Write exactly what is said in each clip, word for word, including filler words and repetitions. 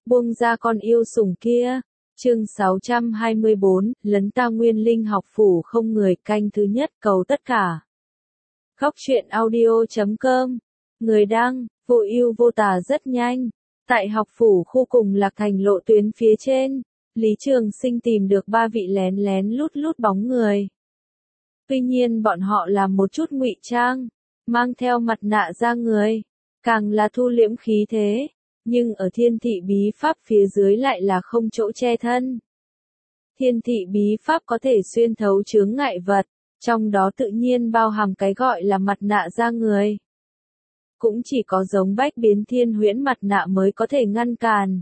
buông ra con yêu sủng kia. Chương sáu trăm hai mươi bốn, lấn ta Nguyên Linh học phủ không người, canh thứ nhất, cầu tất cả. Góc truyện audio chấm com. Người đăng, vô ưu vô tà rất nhanh. Tại học phủ khu cùng Lạc Thành lộ tuyến phía trên, Lý Trường Sinh tìm được ba vị lén lén lút lút bóng người. Tuy nhiên bọn họ làm một chút ngụy trang, mang theo mặt nạ ra người, càng là thu liễm khí thế, nhưng ở thiên thị bí pháp phía dưới lại là không chỗ che thân. Thiên thị bí pháp có thể xuyên thấu chướng ngại vật, trong đó tự nhiên bao hàm cái gọi là mặt nạ ra người. Cũng chỉ có giống bách biến thiên huyễn mặt nạ mới có thể ngăn cản.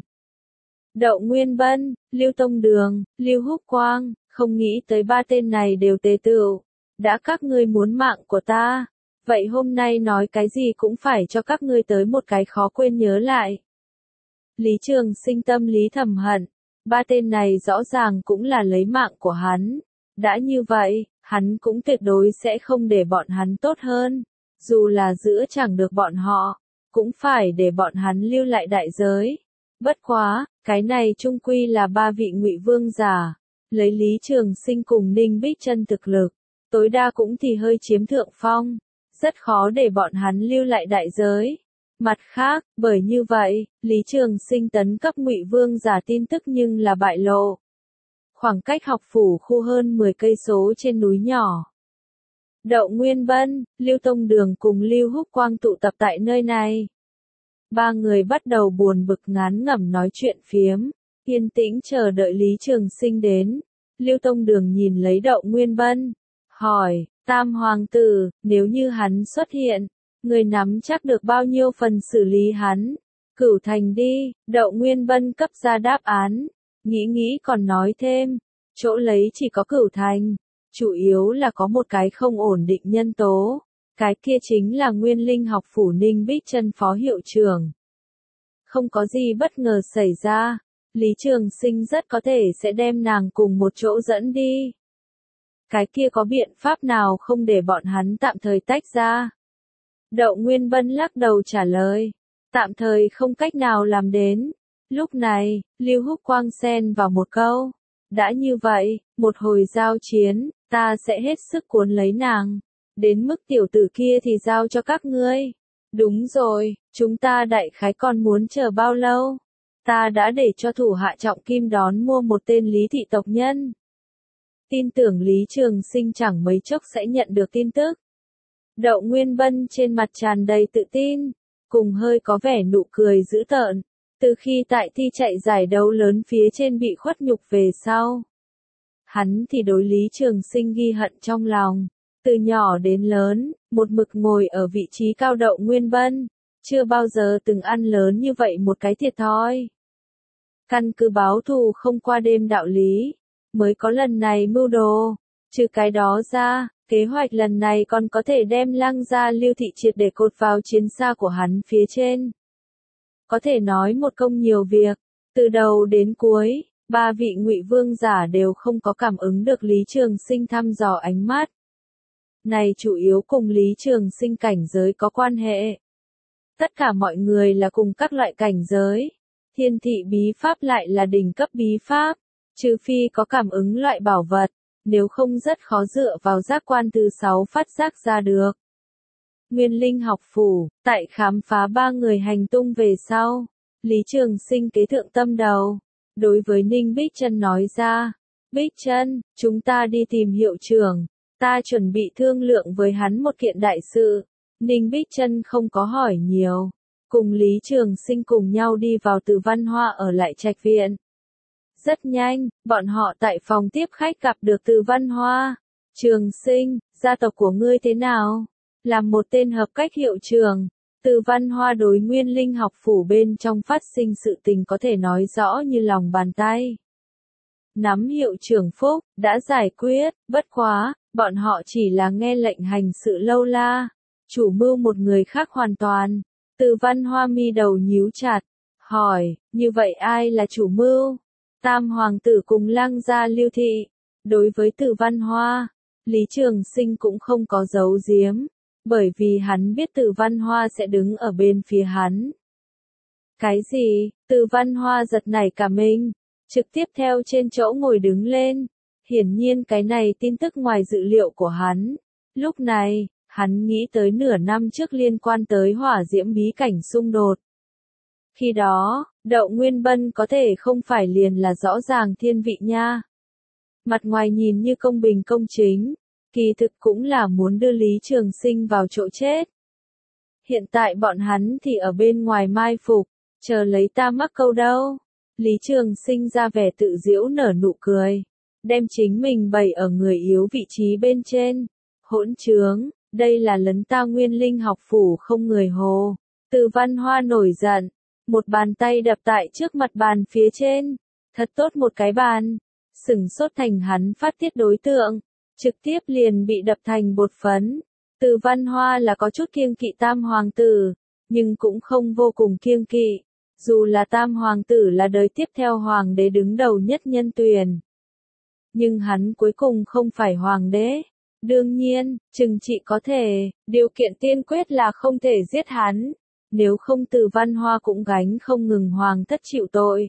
Đậu Nguyên Bân, Lưu Tông Đường, Lưu Húc Quang, không nghĩ tới ba tên này đều tề tựu. Đã các ngươi muốn mạng của ta, vậy hôm nay nói cái gì cũng phải cho các ngươi tới một cái khó quên nhớ lại. Lý Trường Sinh tâm lý thầm hận, ba tên này rõ ràng cũng là lấy mạng của hắn. Đã như vậy, hắn cũng tuyệt đối sẽ không để bọn hắn tốt hơn. Dù là giữ chẳng được bọn họ, cũng phải để bọn hắn lưu lại đại giới. Bất quá, cái này chung quy là ba vị ngụy vương giả, lấy Lý Trường Sinh cùng Ninh Bích Chân thực lực, tối đa cũng thì hơi chiếm thượng phong, rất khó để bọn hắn lưu lại đại giới. Mặt khác, bởi như vậy, Lý Trường Sinh tấn cấp ngụy vương giả tin tức nhưng là bại lộ. Khoảng cách học phủ khu hơn mười cây số trên núi nhỏ. Đậu Nguyên Bân, Lưu Tông Đường cùng Lưu Húc Quang tụ tập tại nơi này. Ba người bắt đầu buồn bực ngán ngẩm nói chuyện phiếm, yên tĩnh chờ đợi Lý Trường Sinh đến. Lưu Tông Đường nhìn lấy Đậu Nguyên Bân, hỏi, Tam Hoàng tử, nếu như hắn xuất hiện, người nắm chắc được bao nhiêu phần xử lý hắn? Cửu thành đi, Đậu Nguyên Bân cấp ra đáp án, nghĩ nghĩ còn nói thêm, chỗ lấy chỉ có Cửu thành. Chủ yếu là có một cái không ổn định nhân tố, cái kia chính là Nguyên Linh học phủ Ninh Bích Chân phó hiệu trưởng. Không có gì bất ngờ xảy ra, Lý Trường Sinh rất có thể sẽ đem nàng cùng một chỗ dẫn đi. Cái kia có biện pháp nào không để bọn hắn tạm thời tách ra? Đậu Nguyên Bân lắc đầu trả lời, tạm thời không cách nào làm đến. Lúc này, Lưu Húc Quang xen vào một câu, đã như vậy, một hồi giao chiến, ta sẽ hết sức cuốn lấy nàng. Đến mức tiểu tử kia thì giao cho các ngươi. Đúng rồi, chúng ta đại khái còn muốn chờ bao lâu? Ta đã để cho thủ hạ Trọng Kim đón mua một tên Lý thị tộc nhân. Tin tưởng Lý Trường Sinh chẳng mấy chốc sẽ nhận được tin tức. Đậu Nguyên Bân trên mặt tràn đầy tự tin, cùng hơi có vẻ nụ cười dữ tợn. Từ khi tại thi chạy giải đấu lớn phía trên bị khuất nhục về sau, hắn thì đối Lý Trường Sinh ghi hận trong lòng. Từ nhỏ đến lớn, một mực ngồi ở vị trí cao Đậu Nguyên Bân, chưa bao giờ từng ăn lớn như vậy một cái thiệt thòi. Căn cứ báo thù không qua đêm đạo lý, mới có lần này mưu đồ. Trừ cái đó ra, kế hoạch lần này còn có thể đem Lăng gia Lưu thị triệt để cột vào chiến xa của hắn phía trên. Có thể nói một công nhiều việc, từ đầu đến cuối, ba vị ngụy vương giả đều không có cảm ứng được Lý Trường Sinh thăm dò ánh mắt. Này chủ yếu cùng Lý Trường Sinh cảnh giới có quan hệ. Tất cả mọi người là cùng các loại cảnh giới. Thiên thị bí pháp lại là đỉnh cấp bí pháp, trừ phi có cảm ứng loại bảo vật, nếu không rất khó dựa vào giác quan thứ sáu phát giác ra được. Nguyên Linh học phủ, tại khám phá ba người hành tung về sau, Lý Trường Sinh kế thượng tâm đầu, đối với Ninh Bích Chân nói ra, Bích Chân, chúng ta đi tìm hiệu trưởng, ta chuẩn bị thương lượng với hắn một kiện đại sự. Ninh Bích Chân không có hỏi nhiều, cùng Lý Trường Sinh cùng nhau đi vào Từ Văn Hoa ở lại trạch viện. Rất nhanh, bọn họ tại phòng tiếp khách gặp được Từ Văn Hoa. Trường Sinh, gia tộc của ngươi thế nào? Làm một tên hợp cách hiệu trưởng, Từ Văn Hoa đối Nguyên Linh học phủ bên trong phát sinh sự tình có thể nói rõ như lòng bàn tay. Nắm hiệu trưởng phúc, đã giải quyết, bất quá, bọn họ chỉ là nghe lệnh hành sự lâu la. Chủ mưu một người khác hoàn toàn. Từ Văn Hoa mi đầu nhíu chặt, hỏi, như vậy ai là chủ mưu? Tam Hoàng tử cùng Lăng gia Lưu thị. Đối với Từ Văn Hoa, Lý Trường Sinh cũng không có giấu giếm, bởi vì hắn biết Từ Văn Hoa sẽ đứng ở bên phía hắn. Cái gì? Từ Văn Hoa giật nảy cả mình, trực tiếp theo trên chỗ ngồi đứng lên. Hiển nhiên cái này tin tức ngoài dự liệu của hắn. Lúc này, hắn nghĩ tới nửa năm trước liên quan tới hỏa diễm bí cảnh xung đột. Khi đó, Đậu Nguyên Bân có thể không phải liền là rõ ràng thiên vị nha. Mặt ngoài nhìn như công bình công chính, kỳ thực cũng là muốn đưa Lý Trường Sinh vào chỗ chết. Hiện tại bọn hắn thì ở bên ngoài mai phục, chờ lấy ta mắc câu đâu. Lý Trường Sinh ra vẻ tự giễu nở nụ cười, đem chính mình bày ở người yếu vị trí bên trên. Hỗn trướng, đây là lấn ta Nguyên Linh học phủ không người hồ. Từ Văn Hoa nổi giận, một bàn tay đập tại trước mặt bàn phía trên. Thật tốt một cái bàn, sửng sốt thành hắn phát tiết đối tượng, trực tiếp liền bị đập thành bột phấn. Từ Văn Hoa là có chút kiêng kỵ Tam Hoàng tử, nhưng cũng không vô cùng kiêng kỵ. Dù là Tam Hoàng tử là đời tiếp theo Hoàng đế đứng đầu nhất nhân tuyển. Nhưng hắn cuối cùng không phải Hoàng đế. Đương nhiên, trừng trị có thể, điều kiện tiên quyết là không thể giết hắn. Nếu không Từ Văn Hoa cũng gánh không ngừng Hoàng thất chịu tội.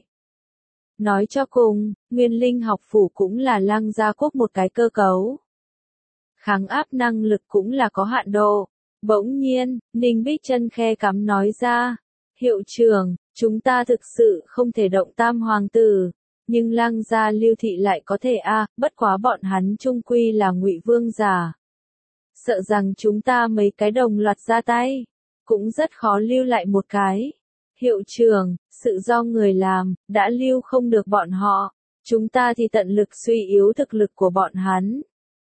Nói cho cùng, Nguyên Linh học phủ cũng là Lăng Gia Quốc một cái cơ cấu. Kháng áp năng lực cũng là có hạn độ. Bỗng nhiên, Ninh Bích Chân khe cắm nói ra. Hiệu trưởng, chúng ta thực sự không thể động Tam Hoàng tử. Nhưng Lăng Gia Lưu Thị lại có thể a, à, bất quá bọn hắn chung quy là Ngụy Vương giả. Sợ rằng chúng ta mấy cái đồng loạt ra tay, cũng rất khó lưu lại một cái. Hiệu trưởng, sự do người làm, đã lưu không được bọn họ, chúng ta thì tận lực suy yếu thực lực của bọn hắn.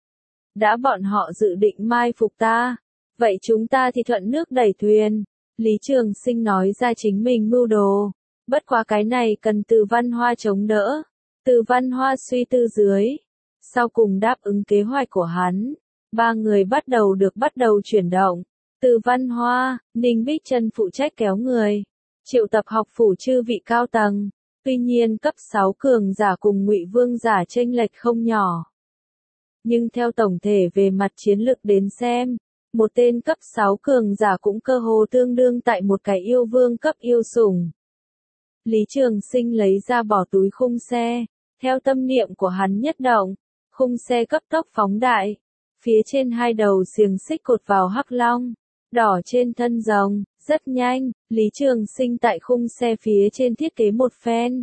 Đã bọn họ dự định mai phục ta, vậy chúng ta thì thuận nước đẩy thuyền. Lý Trường Sinh nói ra chính mình mưu đồ, bất quá cái này cần Từ Văn Hoa chống đỡ. Từ Văn Hoa suy tư dưới, sau cùng đáp ứng kế hoạch của hắn. Ba người bắt đầu được bắt đầu chuyển động. Từ Văn Hoa, Ninh Bích Chân phụ trách kéo người, triệu tập học phủ chư vị cao tầng. Tuy nhiên cấp sáu cường giả cùng Ngụy Vương giả chênh lệch không nhỏ. Nhưng theo tổng thể về mặt chiến lực đến xem, một tên cấp sáu cường giả cũng cơ hồ tương đương tại một cái yêu vương cấp yêu sủng. Lý Trường Sinh lấy ra bỏ túi khung xe, theo tâm niệm của hắn nhất động, khung xe cấp tốc phóng đại, phía trên hai đầu xiềng xích cột vào hắc long, đỏ trên thân rồng, rất nhanh, Lý Trường Sinh tại khung xe phía trên thiết kế một phen.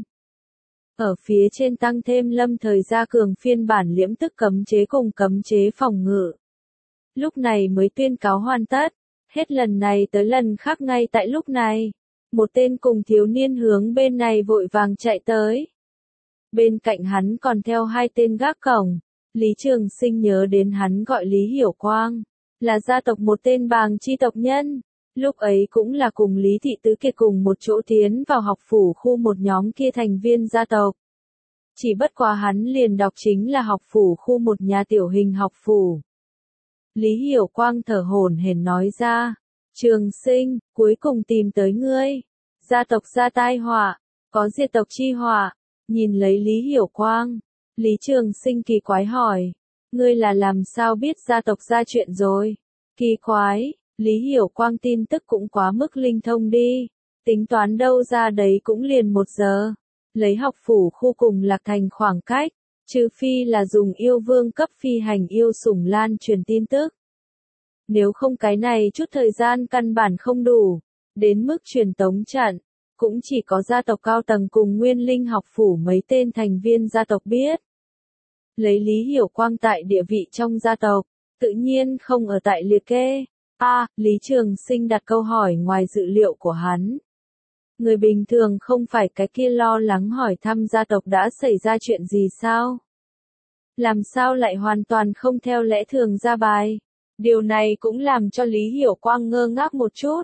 Ở phía trên tăng thêm lâm thời gia cường phiên bản liễm tức cấm chế cùng cấm chế phòng ngự. Lúc này mới tuyên cáo hoàn tất, hết lần này tới lần khác ngay tại lúc này. Một tên cùng thiếu niên hướng bên này vội vàng chạy tới. Bên cạnh hắn còn theo hai tên gác cổng. Lý Trường Sinh nhớ đến hắn gọi Lý Hiểu Quang, là gia tộc một tên bàng chi tộc nhân. Lúc ấy cũng là cùng Lý Thị Tứ Kiệt cùng một chỗ tiến vào học phủ khu một nhóm kia thành viên gia tộc. Chỉ bất quá hắn liền đọc chính là học phủ khu một nhà tiểu hình học phủ. Lý Hiểu Quang thở hổn hển nói ra. Trường Sinh, cuối cùng tìm tới ngươi. Gia tộc ra tai họa, có diệt tộc chi họa. Nhìn lấy Lý Hiểu Quang, Lý Trường Sinh kỳ quái hỏi. Ngươi là làm sao biết gia tộc ra chuyện rồi? Kỳ quái, Lý Hiểu Quang tin tức cũng quá mức linh thông đi. Tính toán đâu ra đấy cũng liền một giờ. Lấy học phủ khu cùng Lạc Thành khoảng cách, trừ phi là dùng yêu vương cấp phi hành yêu sủng lan truyền tin tức. Nếu không cái này chút thời gian căn bản không đủ, đến mức truyền tống trận, cũng chỉ có gia tộc cao tầng cùng Nguyên Linh học phủ mấy tên thành viên gia tộc biết. Lấy Lý Hiểu Quang tại địa vị trong gia tộc, tự nhiên không ở tại liệt kê. A, à, Lý Trường Sinh đặt câu hỏi ngoài dự liệu của hắn. Người bình thường không phải cái kia lo lắng hỏi thăm gia tộc đã xảy ra chuyện gì sao? Làm sao lại hoàn toàn không theo lẽ thường ra bài? Điều này cũng làm cho Lý Hiểu Quang ngơ ngác một chút.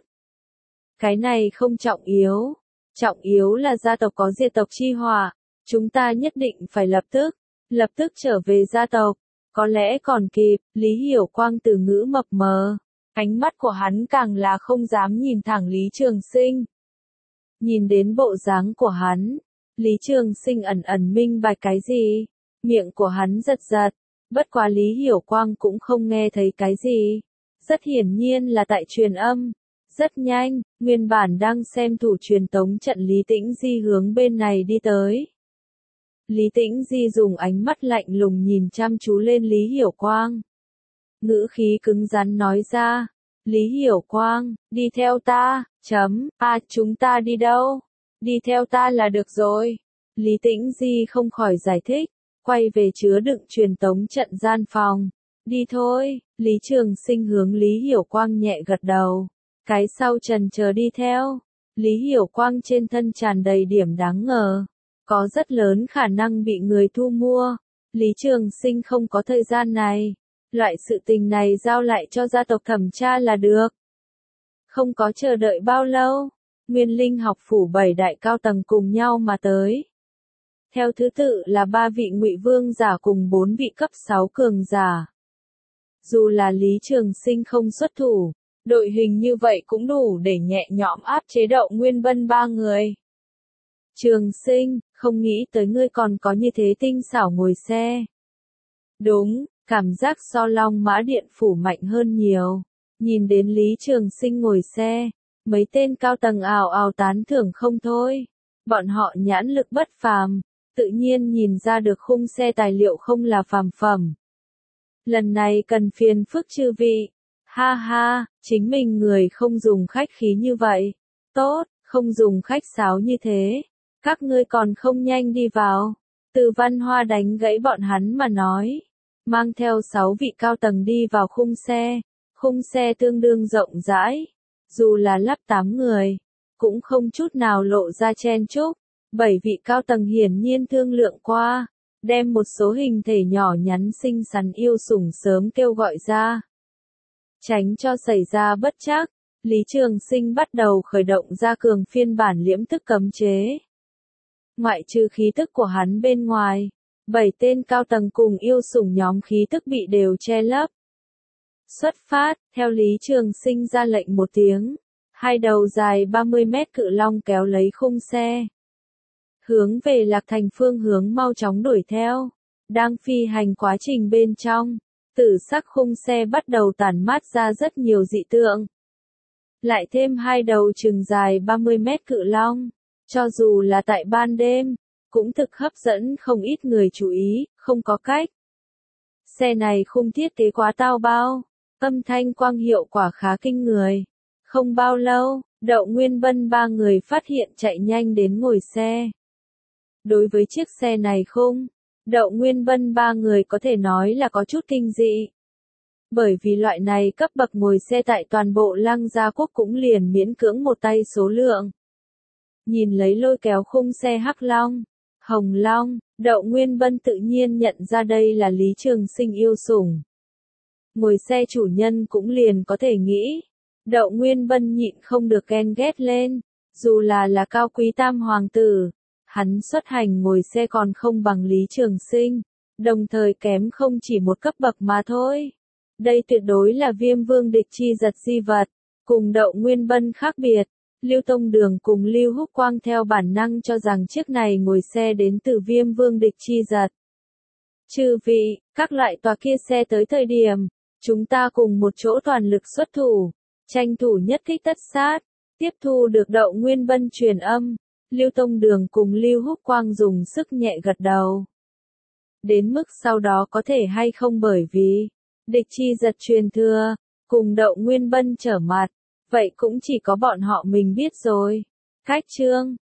Cái này không trọng yếu. Trọng yếu là gia tộc có diệt tộc chi họa. Chúng ta nhất định phải lập tức, lập tức trở về gia tộc. Có lẽ còn kịp, Lý Hiểu Quang từ ngữ mập mờ. Ánh mắt của hắn càng là không dám nhìn thẳng Lý Trường Sinh. Nhìn đến bộ dáng của hắn, Lý Trường Sinh ẩn ẩn minh bạch cái gì. Miệng của hắn giật giật. Bất quá Lý Hiểu Quang cũng không nghe thấy cái gì. Rất hiển nhiên là tại truyền âm. Rất nhanh, nguyên bản đang xem thủ truyền tống trận Lý Tĩnh Di hướng bên này đi tới. Lý Tĩnh Di dùng ánh mắt lạnh lùng nhìn chăm chú lên Lý Hiểu Quang. Ngữ khí cứng rắn nói ra, Lý Hiểu Quang, đi theo ta, chấm, à chúng ta đi đâu? Đi theo ta là được rồi. Lý Tĩnh Di không khỏi giải thích, quay về chứa đựng truyền tống trận gian phòng. Đi thôi, Lý Trường Sinh hướng Lý Hiểu Quang nhẹ gật đầu. Cái sau trần chờ đi theo. Lý Hiểu Quang trên thân tràn đầy điểm đáng ngờ. Có rất lớn khả năng bị người thu mua. Lý Trường Sinh không có thời gian này. Loại sự tình này giao lại cho gia tộc thẩm tra là được. Không có chờ đợi bao lâu, Nguyên Linh học phủ bảy đại cao tầng cùng nhau mà tới. Theo thứ tự là ba vị ngụy vương giả cùng bốn vị cấp sáu cường giả. Dù là Lý Trường Sinh không xuất thủ, đội hình như vậy cũng đủ để nhẹ nhõm áp chế Đậu Nguyên Bân ba người. Trường Sinh, không nghĩ tới ngươi còn có như thế tinh xảo ngồi xe. Đúng, cảm giác so Long Mã Điện phủ mạnh hơn nhiều. Nhìn đến Lý Trường Sinh ngồi xe, mấy tên cao tầng ào ào tán thưởng không thôi. Bọn họ nhãn lực bất phàm, tự nhiên nhìn ra được khung xe tài liệu không là phàm phẩm. Lần này cần phiền phức chư vị. Ha ha, chính mình người không dùng khách khí như vậy. Tốt, không dùng khách sáo như thế. Các ngươi còn không nhanh đi vào. Từ Văn Hoa đánh gãy bọn hắn mà nói. Mang theo sáu vị cao tầng đi vào khung xe. Khung xe tương đương rộng rãi. Dù là lắp tám người, cũng không chút nào lộ ra chen chúc. Bảy vị cao tầng hiển nhiên thương lượng qua. Đem một số hình thể nhỏ nhắn xinh xắn yêu sủng sớm kêu gọi ra. Tránh cho xảy ra bất trắc, Lý Trường Sinh bắt đầu khởi động ra cường phiên bản liễm thức cấm chế. Ngoại trừ khí tức của hắn bên ngoài, bảy tên cao tầng cùng yêu sủng nhóm khí tức bị đều che lấp. Xuất phát, theo Lý Trường Sinh ra lệnh một tiếng, hai đầu dài ba mươi mét cự long kéo lấy khung xe. Hướng về Lạc Thành phương hướng mau chóng đuổi theo. Đang phi hành quá trình bên trong, tử sắc khung xe bắt đầu tản mát ra rất nhiều dị tượng. Lại thêm hai đầu chừng dài ba mươi mét cự long, cho dù là tại ban đêm, cũng thực hấp dẫn không ít người chú ý, không có cách. Xe này khung thiết kế quá tao bao, âm thanh quang hiệu quả khá kinh người. Không bao lâu, Đậu Nguyên Bân ba người phát hiện chạy nhanh đến ngồi xe. Đối với chiếc xe này khung, Đậu Nguyên Bân ba người có thể nói là có chút kinh dị. Bởi vì loại này cấp bậc ngồi xe tại toàn bộ Lăng Gia Quốc cũng liền miễn cưỡng một tay số lượng. Nhìn lấy lôi kéo khung xe Hắc Long, Hồng Long, Đậu Nguyên Bân tự nhiên nhận ra đây là Lý Trường Sinh yêu sủng. Ngồi xe chủ nhân cũng liền có thể nghĩ. Đậu Nguyên Bân nhịn không được ghen ghét lên, dù là là cao quý tam hoàng tử. Hắn xuất hành ngồi xe còn không bằng Lý Trường Sinh, đồng thời kém không chỉ một cấp bậc mà thôi. Đây tuyệt đối là Viêm Vương địch chi giật di vật, cùng Đậu Nguyên Bân khác biệt. Lưu Tông Đường cùng Lưu Húc Quang theo bản năng cho rằng chiếc này ngồi xe đến từ Viêm Vương địch chi giật. Chư vị, các loại tòa kia xe tới thời điểm, chúng ta cùng một chỗ toàn lực xuất thủ, tranh thủ nhất kích tất sát, tiếp thu được Đậu Nguyên Bân truyền âm. Lưu Tông Đường cùng Lưu Húc Quang dùng sức nhẹ gật đầu. Đến mức sau đó có thể hay không bởi vì địch chi giật truyền thừa, cùng Đậu Nguyên Bân trở mặt, vậy cũng chỉ có bọn họ mình biết rồi. Cách chương